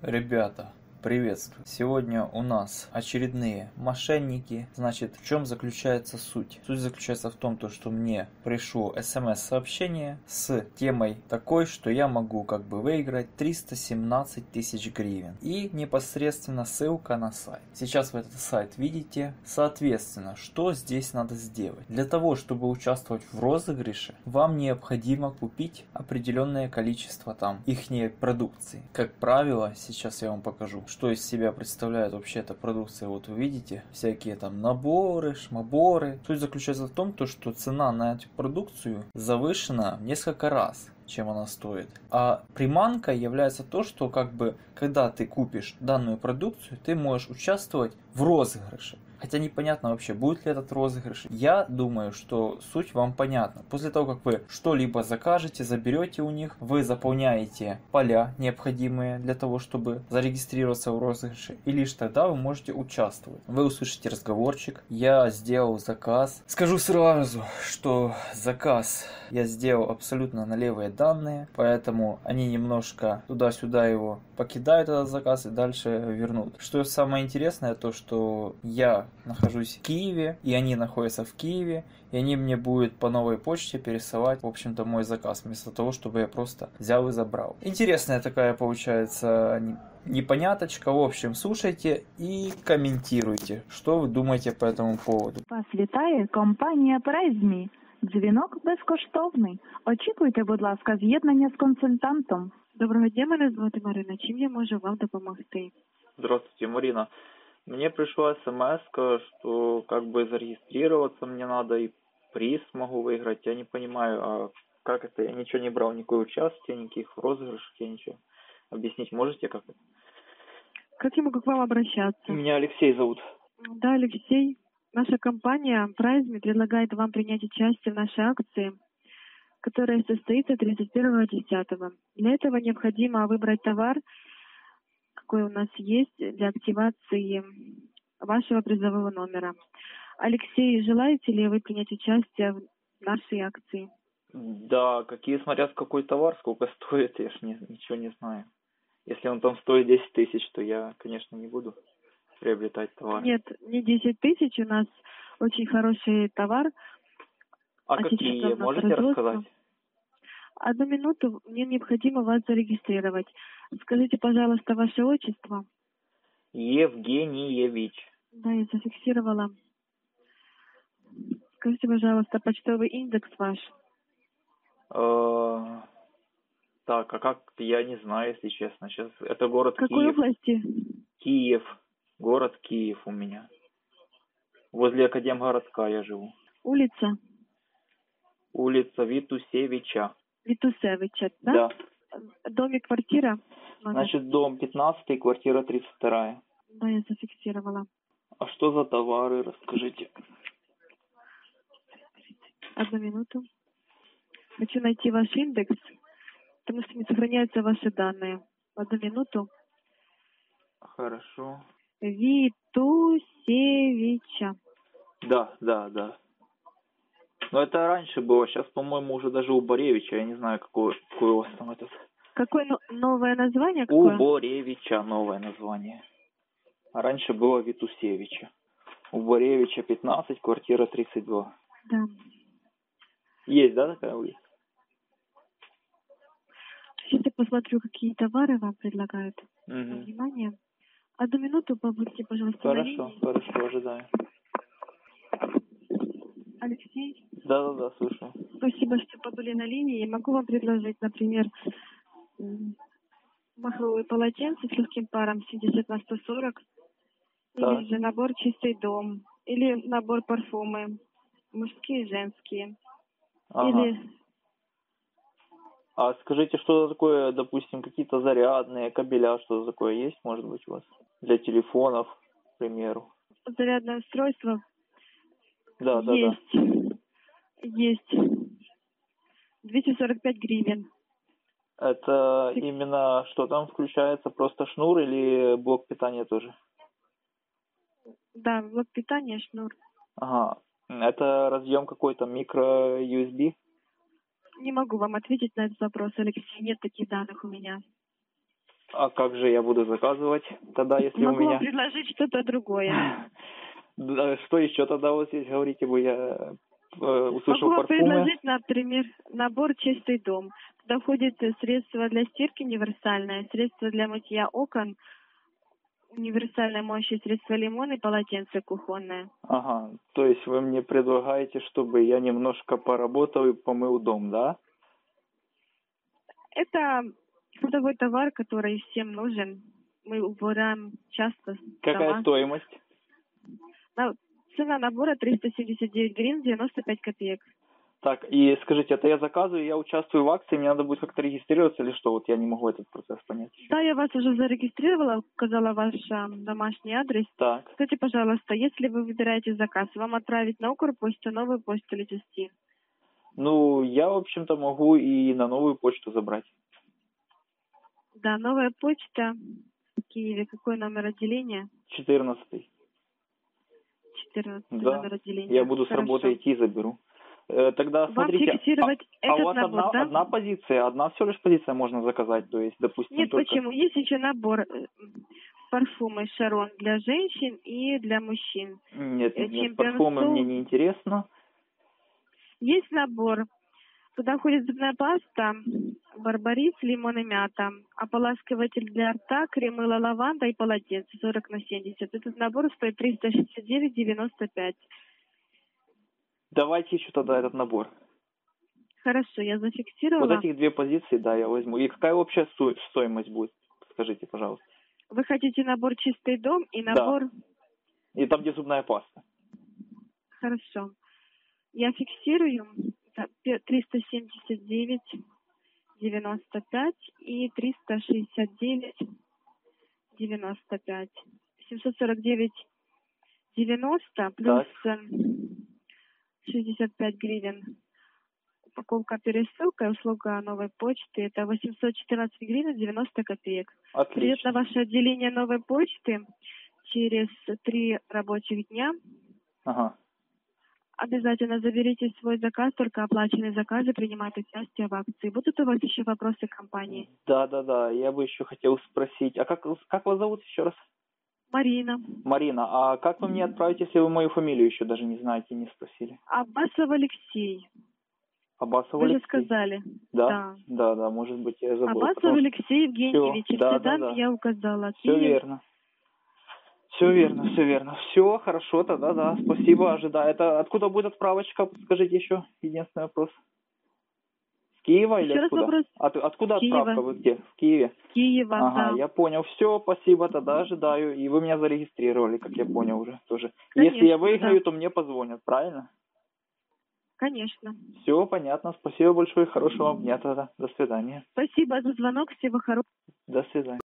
Ребята, приветствую! Сегодня у нас очередные мошенники. Значит, в чем заключается суть? Суть заключается в том, что мне пришло смс-сообщение с темой такой, что я могу выиграть 317 тысяч гривен. И непосредственно ссылка на сайт. Сейчас вы этот сайт видите. Соответственно, что здесь надо сделать? Для того, чтобы участвовать в розыгрыше, вам необходимо купить определенное количество ихней продукции. Как правило, сейчас я вам покажу, что из себя представляет вообще эта продукция. Вот вы видите, всякие наборы, шмаборы. Суть заключается в том, что цена на эту продукцию завышена в несколько раз, чем она стоит. А приманкой является то, что когда ты купишь данную продукцию, ты можешь участвовать в розыгрыше. Хотя непонятно вообще, будет ли этот розыгрыш. Я думаю, что суть вам понятна. После того, как вы что-либо закажете, заберете у них, вы заполняете поля, необходимые для того, чтобы зарегистрироваться в розыгрыше. И лишь тогда вы можете участвовать. Вы услышите разговорчик. Я сделал заказ. Скажу сразу, что заказ я сделал абсолютно на левые данные. Поэтому они немножко туда-сюда его покидают, этот заказ, и дальше вернут. Что самое интересное, то что я нахожусь в Киеве, и они находятся в Киеве, и они мне будут по новой почте пересылать, в общем-то, мой заказ, вместо того, чтобы я просто взял и забрал. Интересная такая получается непоняточка. В общем, слушайте и комментируйте, что вы думаете по этому поводу. Вас вітає компанія PrizeMe. Дзвінок безкоштовний. Очікуйте, будь ласка, з'єднання з консультантом. Доброго дня, мене звати Марина. Чим я можу вам допомогти? Здравствуйте, Марина. Мне пришла смс, что зарегистрироваться мне надо и приз могу выиграть. Я не понимаю, а как это? Я ничего не брал, никакое участие, никаких розыгрышей, я ничего. Объяснить можете, как это? Как я могу к вам обращаться? Меня Алексей зовут. Да, Алексей. Наша компания PrizeMe предлагает вам принять участие в нашей акции, которая состоится 31.10. Для этого необходимо выбрать товар, какой у нас есть, для активации вашего призового номера. Алексей, желаете ли вы принять участие в нашей акции? Да, смотря какой товар, сколько стоит, я ж ничего не знаю. Если он там стоит 10 тысяч, то я, конечно, не буду приобретать товар. Нет, не 10 тысяч, у нас очень хороший товар. А какие? Можете рассказать? Одну минуту, мне необходимо вас зарегистрировать. Скажите, пожалуйста, ваше отчество. Евгеньевич. Да, я зафиксировала. Скажите, пожалуйста, почтовый индекс ваш. Так, а как? Я не знаю, если честно. Сейчас это город Какой Киев. области? Киев. Город Киев у меня. Возле Академгородка я живу. Улица? Улица Витусевича. Витусевича, да? Да. Домик, квартира? Значит, дом 15, квартира 32. Да, я зафиксировала. А что за товары, расскажите? Одну минуту. Хочу найти ваш индекс, потому что не сохраняются ваши данные. Одну минуту. Хорошо. Витусевича. Да. Но это раньше было, сейчас, по-моему, уже даже у Боревича, я не знаю, какой у вас там этот. Какое новое название? Какое? У Боревича новое название. А раньше было Витусевича. У Боревича 15, квартира 32. Да. Есть, да, такая улица? Сейчас я посмотрю, какие товары вам предлагают. Угу. Внимание. Одну минуту побудьте, пожалуйста, на линии. Хорошо, ожидаю. Алексей? Да, слушаю. Спасибо, что побыли на линии. Я могу вам предложить, например, махровые полотенца с легким паром 70 на 140. Так. Или же набор «Чистый дом». Или набор парфюмы. Мужские и женские. Ага. Или... А скажите, что такое, допустим, какие-то зарядные кабеля, что такое есть, может быть, у вас? Для телефонов, к примеру. Зарядное устройство? Да. Есть. 245 гривен. Это именно что там включается? Просто шнур или блок питания тоже? Да, блок питания, шнур. Ага. Это разъем какой-то А как же я буду заказывать тогда, если у Могу вам меня... предложить что-то другое. Да, что еще тогда вот здесь говорите бы, я услышал Могу вам парфумы. предложить, например, набор «Чистый дом». Туда входит средство для стирки универсальное, средство для мытья окон, универсальное моющее средство лимон и полотенце кухонное. Ага, то есть вы мне предлагаете, чтобы я немножко поработал и помыл дом, да? Это ходовой товар, который всем нужен. Мы убираем часто Какая дома. стоимость? Цена набора 379 гривен 95 копеек. Так, и скажите, это я заказываю, я участвую в акции, мне надо будет как-то регистрироваться или что? Вот я не могу этот процесс понять. Да, я вас уже зарегистрировала, указала ваш домашний адрес. Так. Скажите, пожалуйста, если вы выбираете заказ, вам отправить на Укрпочту, новую почту или везти? Ну, я, в общем-то, могу и на новую почту забрать. Да, новая почта в Киеве. Какой номер отделения? 14-й. 14 Да, номер отделения. я буду с Хорошо. работы идти и заберу. Тогда Вам смотрите, фиксировать а этот у вас набор, да? одна позиция, одна всего лишь позиция можно заказать, то есть, допустим, Нет, только... почему? Есть еще набор парфумы Шарон для женщин и для мужчин. Нет, Чемпион парфумы Соул. мне не интересно. Есть набор. Туда входит зубная паста, барбарис, лимон и мята, ополаскиватель для рта, крем мыло, лаванда и полотенце 40 на 70. Этот набор стоит 369,95. Давайте еще тогда этот набор. Хорошо, я Вот зафиксировала. этих две позиции, да, я возьму. И какая общая стоимость будет? Скажите, пожалуйста. Вы хотите набор «Чистый дом» и набор... Да. И там, где зубная паста. Хорошо. Я фиксирую 379,95 и 369,95. 749,90 плюс 65 гривен. Упаковка пересылка и услуга новой почты. Это 814 гривен 90 копеек. Придет на Отлично. ваше отделение новой почты через 3 рабочих дня. Ага. Обязательно заберите свой заказ, только оплаченные заказы принимают участие в акции. Будут у вас еще вопросы к компании? Да. Я бы еще хотел спросить. А как вас зовут еще раз? Марина. Марина. А как вы мне отправите, если вы мою фамилию еще даже не знаете, не спросили? Аббасов Алексей. Аббасов Вы же Алексей. сказали. Да, может быть, я забыл. Аббасов Алексей Евгеньевич. Всё, И да, все данные я указала. Все Киев. верно. Все верно. Все хорошо, тогда да. Спасибо, ожидаю. Это откуда будет отправочка? Скажите еще. Единственный вопрос. С Киева или Еще раз откуда? вопрос. Откуда Киева. отправка? Вы где? В Киеве? Киева, Ага, да. я понял. Все, спасибо, тогда ожидаю. И вы меня зарегистрировали, как я понял уже тоже. Конечно, Если я выиграю, да. то мне позвонят, правильно? Конечно. Все понятно. Спасибо большое. Хорошего вам дня тогда. До свидания. Спасибо за звонок. Всего хорошего. До свидания.